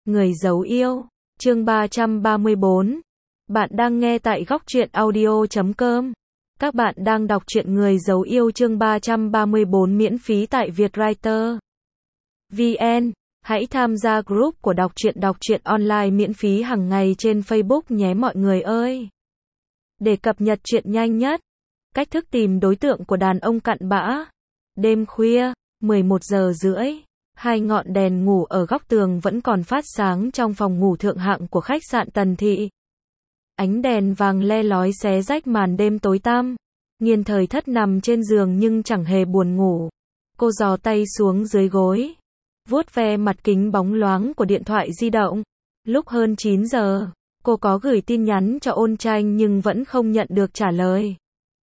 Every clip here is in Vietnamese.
Người giấu yêu, chương 334. Bạn đang nghe tại Góc Truyện Audio.com. Các bạn đang đọc truyện Người giấu yêu chương 334 miễn phí tại Vietwriter VN. Hãy tham gia group của đọc truyện online miễn phí hàng ngày trên Facebook nhé mọi người ơi. Để cập nhật truyện nhanh nhất, cách thức tìm đối tượng của đàn ông cặn bã. Đêm khuya, 11 giờ rưỡi. Hai ngọn đèn ngủ ở góc tường vẫn còn phát sáng trong phòng ngủ thượng hạng của khách sạn Tần Thị. Ánh đèn vàng le lói xé rách màn đêm tối tăm. Nghiên Thời Thất nằm trên giường nhưng chẳng hề buồn ngủ. Cô giò tay xuống dưới gối, vuốt ve mặt kính bóng loáng của điện thoại di động. Lúc hơn 9 giờ, cô có gửi tin nhắn cho Ôn Tranh nhưng vẫn không nhận được trả lời.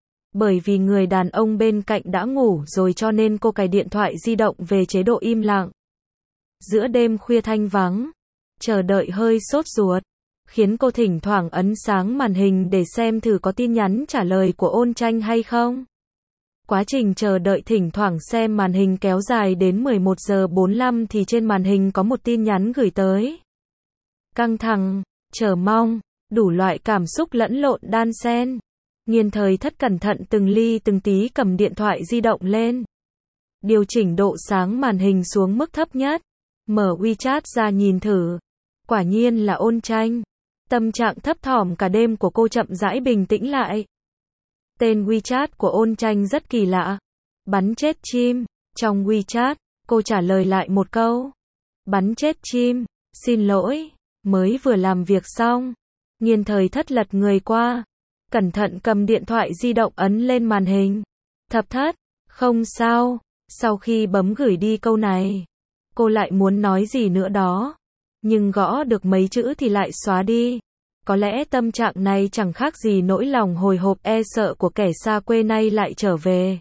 Bởi vì người đàn ông bên cạnh đã ngủ rồi cho nên cô cài điện thoại di động về chế độ im lặng. Giữa đêm khuya thanh vắng, chờ đợi hơi sốt ruột, khiến cô thỉnh thoảng ấn sáng màn hình để xem thử có tin nhắn trả lời của Ôn Tranh hay không. Quá trình chờ đợi thỉnh thoảng xem màn hình kéo dài đến 11 giờ 45 thì trên màn hình có một tin nhắn gửi tới. Căng thẳng, chờ mong, đủ loại cảm xúc lẫn lộn đan xen. Nghiên Thời Thất cẩn thận từng ly từng tí cầm điện thoại di động lên. Điều chỉnh độ sáng màn hình xuống mức thấp nhất. Mở WeChat ra nhìn thử. Quả nhiên là Ôn Tranh. Tâm trạng thấp thỏm cả đêm của cô chậm rãi bình tĩnh lại. Tên WeChat của Ôn Tranh rất kỳ lạ. Bắn chết chim. Trong WeChat, cô trả lời lại một câu. Bắn chết chim. Xin lỗi, mới vừa làm việc xong. Nghiên Thời Thất lật người qua. Cẩn thận cầm điện thoại di động ấn lên màn hình. Thập Thất, không sao. Sau khi bấm gửi đi câu này, cô lại muốn nói gì nữa đó. Nhưng gõ được mấy chữ thì lại xóa đi. Có lẽ tâm trạng này chẳng khác gì nỗi lòng hồi hộp e sợ của kẻ xa quê nay lại trở về.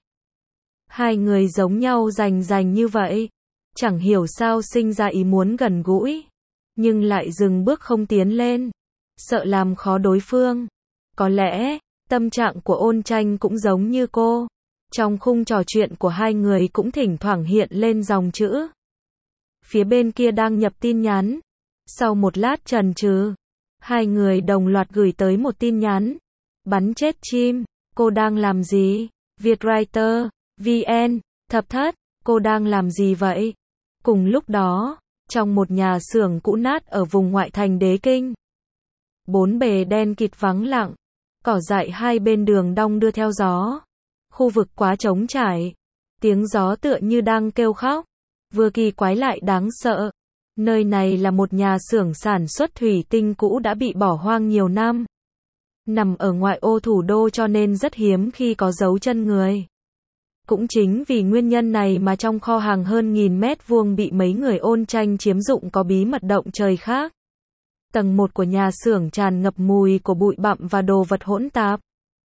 Hai người giống nhau rành như vậy. Chẳng hiểu sao sinh ra ý muốn gần gũi. Nhưng lại dừng bước không tiến lên. Sợ làm khó đối phương. Có lẽ, tâm trạng của Ôn Tranh cũng giống như cô. Trong khung trò chuyện của hai người cũng thỉnh thoảng hiện lên dòng chữ. Phía bên kia đang nhập tin nhắn. Sau một lát chần chừ, hai người đồng loạt gửi tới một tin nhắn. Bắn chết chim, cô đang làm gì? Vietwriter VN, Thập Thất, cô đang làm gì vậy? Cùng lúc đó, trong một nhà xưởng cũ nát ở vùng ngoại thành Đế Kinh. Bốn bề đen kịt vắng lặng. Cỏ dại hai bên đường đong đưa theo gió. Khu vực quá trống trải. Tiếng gió tựa như đang kêu khóc. Vừa kỳ quái lại đáng sợ. Nơi này là một nhà xưởng sản xuất thủy tinh cũ đã bị bỏ hoang nhiều năm. Nằm ở ngoại ô thủ đô cho nên rất hiếm khi có dấu chân người. Cũng chính vì nguyên nhân này mà trong kho hàng hơn 1000 mét vuông bị mấy người Ôn Tranh chiếm dụng có bí mật động trời khác. Tầng 1 của nhà xưởng tràn ngập mùi của bụi bặm và đồ vật hỗn tạp.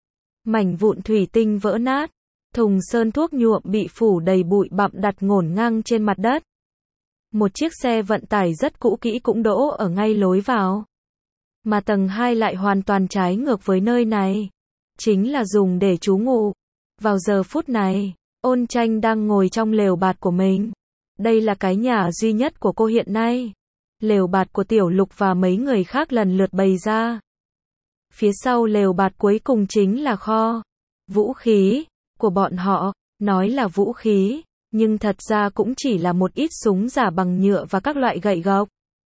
Mảnh vụn thủy tinh vỡ nát, thùng sơn thuốc nhuộm bị phủ đầy bụi bặm đặt ngổn ngang trên mặt đất. Một chiếc xe vận tải rất cũ kỹ cũng đỗ ở ngay lối vào. Mà tầng 2 lại hoàn toàn trái ngược với nơi này. Chính là dùng để trú ngụ. Vào giờ phút này, Ôn Tranh đang ngồi trong lều bạt của mình. Đây là cái nhà duy nhất của cô hiện nay. Lều bạt của Tiểu Lục và mấy người khác lần lượt bày ra. Phía sau lều bạt cuối cùng chính là kho vũ khí của bọn họ. Nói là vũ khí, nhưng thật ra cũng chỉ là một ít súng giả bằng nhựa và các loại gậy gộc,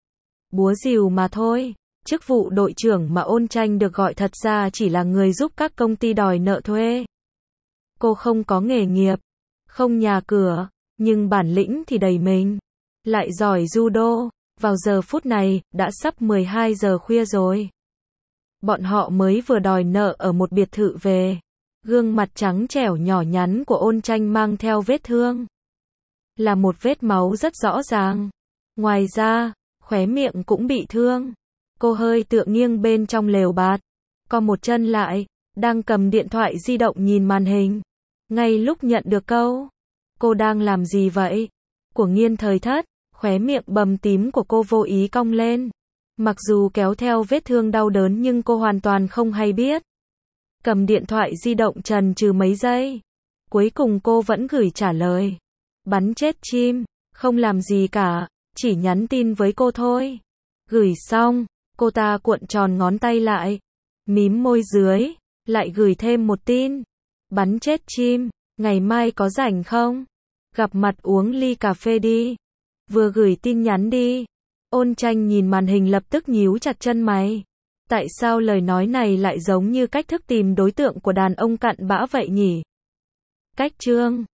búa rìu mà thôi. Chức vụ đội trưởng mà Ôn Tranh được gọi thật ra chỉ là người giúp các công ty đòi nợ thuê. Cô không có nghề nghiệp, không nhà cửa, nhưng bản lĩnh thì đầy mình. Lại giỏi judo. Vào giờ phút này, đã sắp 12 giờ khuya rồi. Bọn họ mới vừa đòi nợ ở một biệt thự về. Gương mặt trắng trẻo nhỏ nhắn của Ôn Tranh mang theo vết thương. Là một vết máu rất rõ ràng. Ngoài ra, khóe miệng cũng bị thương. Cô hơi tựa nghiêng bên trong lều bạt. Co một chân lại, đang cầm điện thoại di động nhìn màn hình. Ngay lúc nhận được câu, cô đang làm gì vậy? Của Nghiên Thời Thất. Khóe miệng bầm tím của cô vô ý cong lên. Mặc dù kéo theo vết thương đau đớn nhưng cô hoàn toàn không hay biết. Cầm điện thoại di động chần chừ mấy giây. Cuối cùng cô vẫn gửi trả lời. Bắn chết chim, không làm gì cả, chỉ nhắn tin với cô thôi. Gửi xong, cô ta cuộn tròn ngón tay lại, mím môi dưới, lại gửi thêm một tin. Bắn chết chim, ngày mai có rảnh không? Gặp mặt uống ly cà phê đi. Vừa gửi tin nhắn đi. Ôn Tranh nhìn màn hình lập tức nhíu chặt chân mày. Tại sao lời nói này lại giống như cách thức tìm đối tượng của đàn ông cặn bã vậy nhỉ? Cách chương